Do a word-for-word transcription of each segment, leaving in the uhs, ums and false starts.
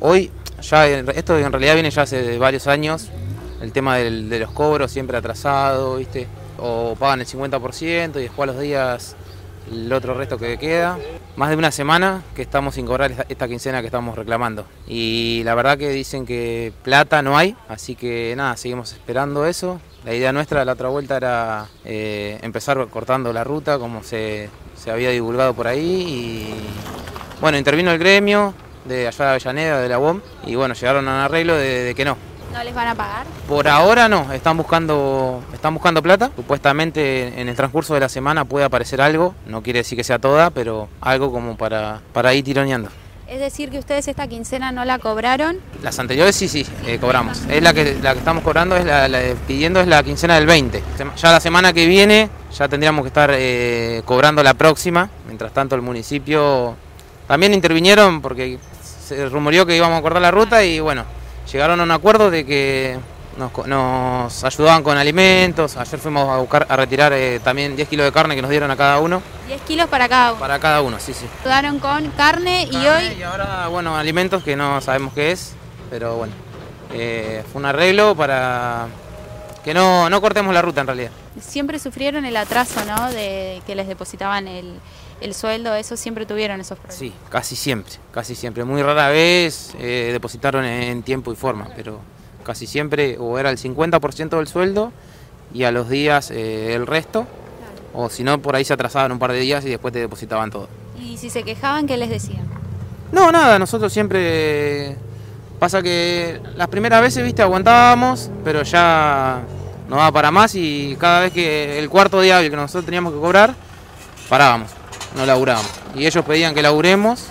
Hoy, ya esto en realidad viene ya hace varios años, el tema del, de los cobros siempre atrasado, ¿viste? O pagan el cincuenta por ciento y después a los días el otro resto que queda. Más de una semana que estamos sin cobrar esta, esta quincena que estamos reclamando. Y la verdad que dicen que plata no hay, así que nada, seguimos esperando eso. La idea nuestra de la otra vuelta era eh, empezar cortando la ruta como se, se había divulgado por ahí. Y bueno, intervino el gremio de allá de Avellaneda, de la U O M, y bueno, llegaron a un arreglo de, de que no. ¿No les van a pagar? Por ahora no, están buscando, están buscando plata. Supuestamente en el transcurso de la semana puede aparecer algo, no quiere decir que sea toda, pero algo como para, para ir tironeando. Es decir, que ustedes esta quincena no la cobraron. Las anteriores sí, sí, eh, cobramos. Es la que, la que estamos cobrando, es la, la, pidiendo es la quincena del veinte. Ya la semana que viene ya tendríamos que estar eh, cobrando la próxima. Mientras tanto el municipio también intervinieron porque se rumoreó que íbamos a cortar la ruta y bueno, llegaron a un acuerdo de que nos, nos ayudaban con alimentos. Ayer fuimos a buscar a retirar eh, también diez kilos de carne que nos dieron a cada uno. diez kilos para cada uno. Para cada uno, sí, sí. Ayudaron con carne, carne y hoy... Y ahora, bueno, alimentos que no sabemos qué es, pero bueno, eh, fue un arreglo para que no, no cortemos la ruta en realidad. Siempre sufrieron el atraso, ¿no? De que les depositaban el, el sueldo, eso siempre tuvieron esos problemas. Sí, casi siempre, casi siempre. Muy rara vez eh, depositaron en tiempo y forma, pero casi siempre o era el cincuenta por ciento del sueldo y a los días eh, el resto, o si no, por ahí se atrasaban un par de días y después te depositaban todo. ¿Y si se quejaban, qué les decían? No, nada, nosotros siempre... Pasa que las primeras veces, viste, aguantábamos, pero ya no daba para más y cada vez que el cuarto día hábil que nosotros teníamos que cobrar, parábamos, no laburábamos. Y ellos pedían que laburemos,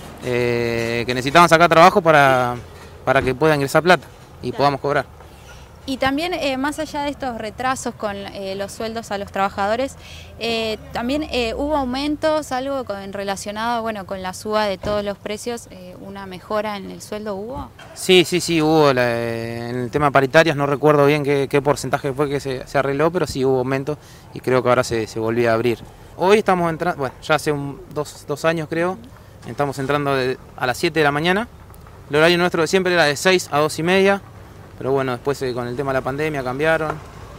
eh, que necesitaban sacar trabajo para, para que pueda ingresar plata y podamos cobrar. Y también, eh, más allá de estos retrasos con eh, los sueldos a los trabajadores, eh, también eh, hubo aumentos, algo con, relacionado bueno, con la suba de todos los precios, eh, una mejora en el sueldo hubo. Sí, sí, sí, hubo la, en el tema paritarias, no recuerdo bien qué, qué porcentaje fue que se, se arregló, pero sí hubo aumento y creo que ahora se, se volvió a abrir. Hoy estamos entrando, bueno, ya hace un, dos, dos años creo, estamos entrando de, a las siete de la mañana, el horario nuestro de siempre era de seis a dos y media. Pero bueno, después eh, con el tema de la pandemia cambiaron.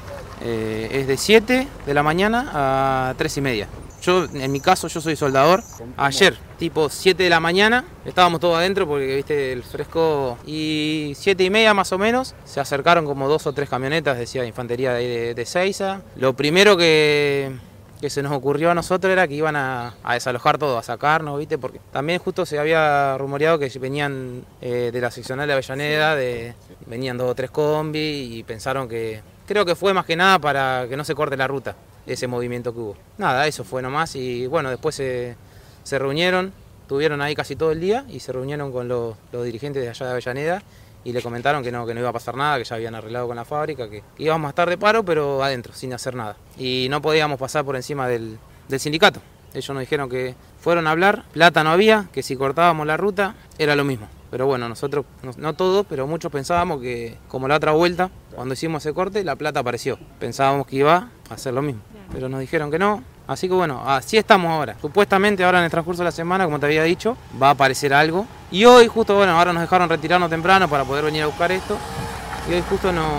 Eh, es de siete de la mañana a tres y media. Yo, en mi caso, yo soy soldador. Ayer, tipo siete de la mañana, estábamos todos adentro porque, viste, el fresco. Y siete y media más o menos, se acercaron como dos o tres camionetas, decía, de infantería de, ahí de, de Seiza. Lo primero que... que se nos ocurrió a nosotros era que iban a, a desalojar todo, a sacarnos, ¿viste? Porque también justo se había rumoreado que venían eh, de la seccional de Avellaneda, de, venían dos o tres combis y pensaron que, creo que fue más que nada para que no se corte la ruta, ese movimiento que hubo. Nada, eso fue nomás y bueno, después se, se reunieron, estuvieron ahí casi todo el día y se reunieron con los, los dirigentes de allá de Avellaneda y le comentaron que no, que no iba a pasar nada, que ya habían arreglado con la fábrica, que íbamos a estar de paro, pero adentro, sin hacer nada. Y no podíamos pasar por encima del, del sindicato. Ellos nos dijeron que fueron a hablar, plata no había, que si cortábamos la ruta era lo mismo. Pero bueno, nosotros, no, no todos, pero muchos pensábamos que, como la otra vuelta, cuando hicimos ese corte, la plata apareció. Pensábamos que iba a hacer lo mismo, pero nos dijeron que no. Así que bueno, así estamos ahora. Supuestamente ahora en el transcurso de la semana, como te había dicho, va a aparecer algo. Y hoy justo, bueno, ahora nos dejaron retirarnos temprano para poder venir a buscar esto. Y hoy justo nos,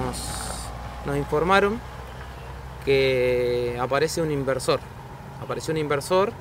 nos informaron que aparece un inversor. Apareció un inversor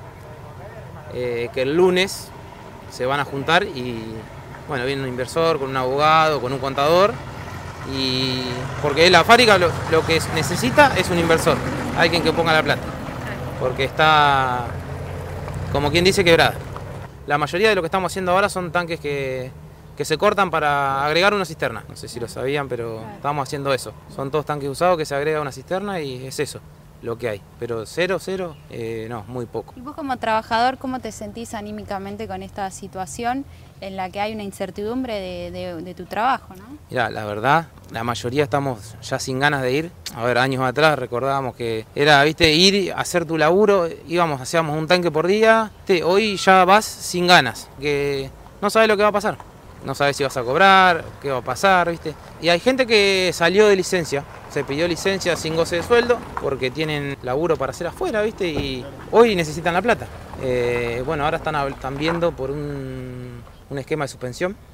eh, que el lunes se van a juntar y, bueno, viene un inversor con un abogado, con un contador. Y porque la fábrica lo, lo que necesita es un inversor, alguien que ponga la plata. Porque está, como quien dice, quebrada. La mayoría de lo que estamos haciendo ahora son tanques que, que se cortan para agregar una cisterna. No sé si lo sabían, pero estamos haciendo eso. Son todos tanques usados que se agrega una cisterna y es eso lo que hay. Pero cero, cero, eh, no, muy poco. Y vos como trabajador, ¿cómo te sentís anímicamente con esta situación en la que hay una incertidumbre de, de, de tu trabajo, ¿no? Mirá, la verdad, la mayoría estamos ya sin ganas de ir. A ver, años atrás recordábamos que era, viste, ir, hacer tu laburo, íbamos, hacíamos un tanque por día. Viste, hoy ya vas sin ganas, que no sabes lo que va a pasar. No sabes si vas a cobrar, qué va a pasar, viste. Y hay gente que salió de licencia, se pidió licencia sin goce de sueldo, porque tienen laburo para hacer afuera, viste, y hoy necesitan la plata. Eh, bueno, ahora están, están viendo por un... un esquema de suspensión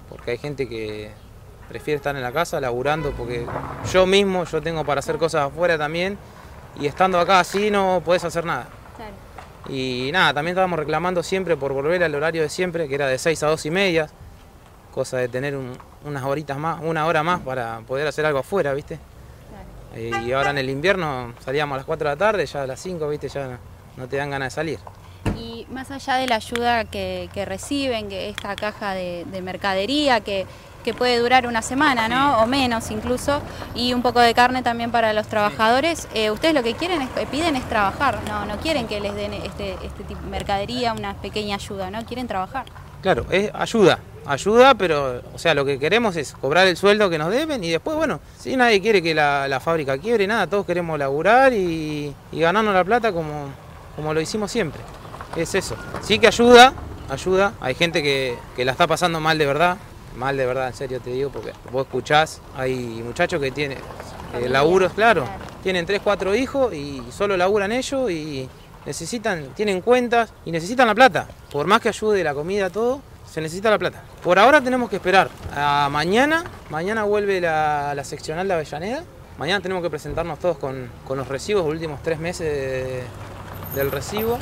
porque hay gente que prefiere estar en la casa laburando, porque yo mismo, yo tengo para hacer cosas afuera también, y estando acá así no podés hacer nada. Claro. Y nada, también estábamos reclamando siempre por volver al horario de siempre, que era de seis a dos y media, cosa de tener un, unas horitas más, una hora más para poder hacer algo afuera, ¿viste? Claro. Eh, y ahora en el invierno salíamos a las cuatro de la tarde, ya a las cinco, ¿viste? Ya no, no te dan ganas de salir. Y más allá de la ayuda que, que reciben, que esta caja de, de mercadería que, que puede durar una semana, ¿no? O menos incluso, y un poco de carne también para los trabajadores, eh, ustedes lo que quieren es, piden es trabajar, no, no quieren que les den este, este tipo de mercadería, una pequeña ayuda, ¿no? Quieren trabajar. Claro, es ayuda, ayuda, pero o sea, lo que queremos es cobrar el sueldo que nos deben y después, bueno, si nadie quiere que la, la fábrica quiebre, nada, todos queremos laburar y, y ganarnos la plata como, como lo hicimos siempre. Es eso. Sí que ayuda, ayuda. Hay gente que, que la está pasando mal de verdad, mal de verdad, en serio te digo, porque vos escuchás, hay muchachos que tienen eh, laburos, claro, claro, tienen tres, cuatro hijos y solo laburan ellos y necesitan, tienen cuentas y necesitan la plata. Por más que ayude la comida, todo, se necesita la plata. Por ahora tenemos que esperar a mañana, mañana vuelve la, la seccional de Avellaneda, mañana tenemos que presentarnos todos con, con los recibos, los últimos tres meses de, del recibo,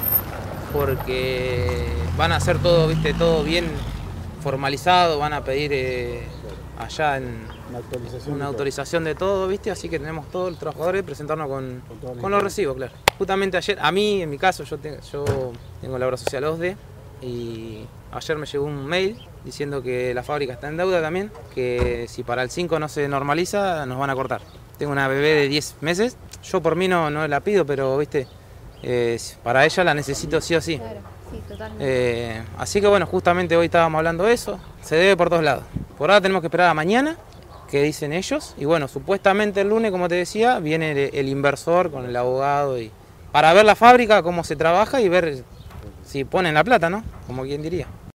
porque van a hacer todo, viste, todo bien formalizado, van a pedir eh, allá en una autorización, una de, autorización todo. de todo, viste, así que tenemos todos los trabajadores presentarnos con, con, con los recibos, claro. Justamente ayer, a mí, en mi caso, yo, te, yo tengo la obra social O S D E y ayer me llegó un mail diciendo que la fábrica está en deuda también, que si para el cinco no se normaliza, nos van a cortar. Tengo una bebé de diez meses, yo por mí no, no la pido, pero, viste, Eh, para ella la necesito sí o sí. Claro, sí, totalmente. Eh, así que bueno, justamente hoy estábamos hablando de eso, se debe por todos lados. Por ahora tenemos que esperar a mañana, que dicen ellos, y bueno, supuestamente el lunes, como te decía, viene el, el inversor con el abogado y para ver la fábrica, cómo se trabaja y ver si ponen la plata, ¿no? Como quien diría.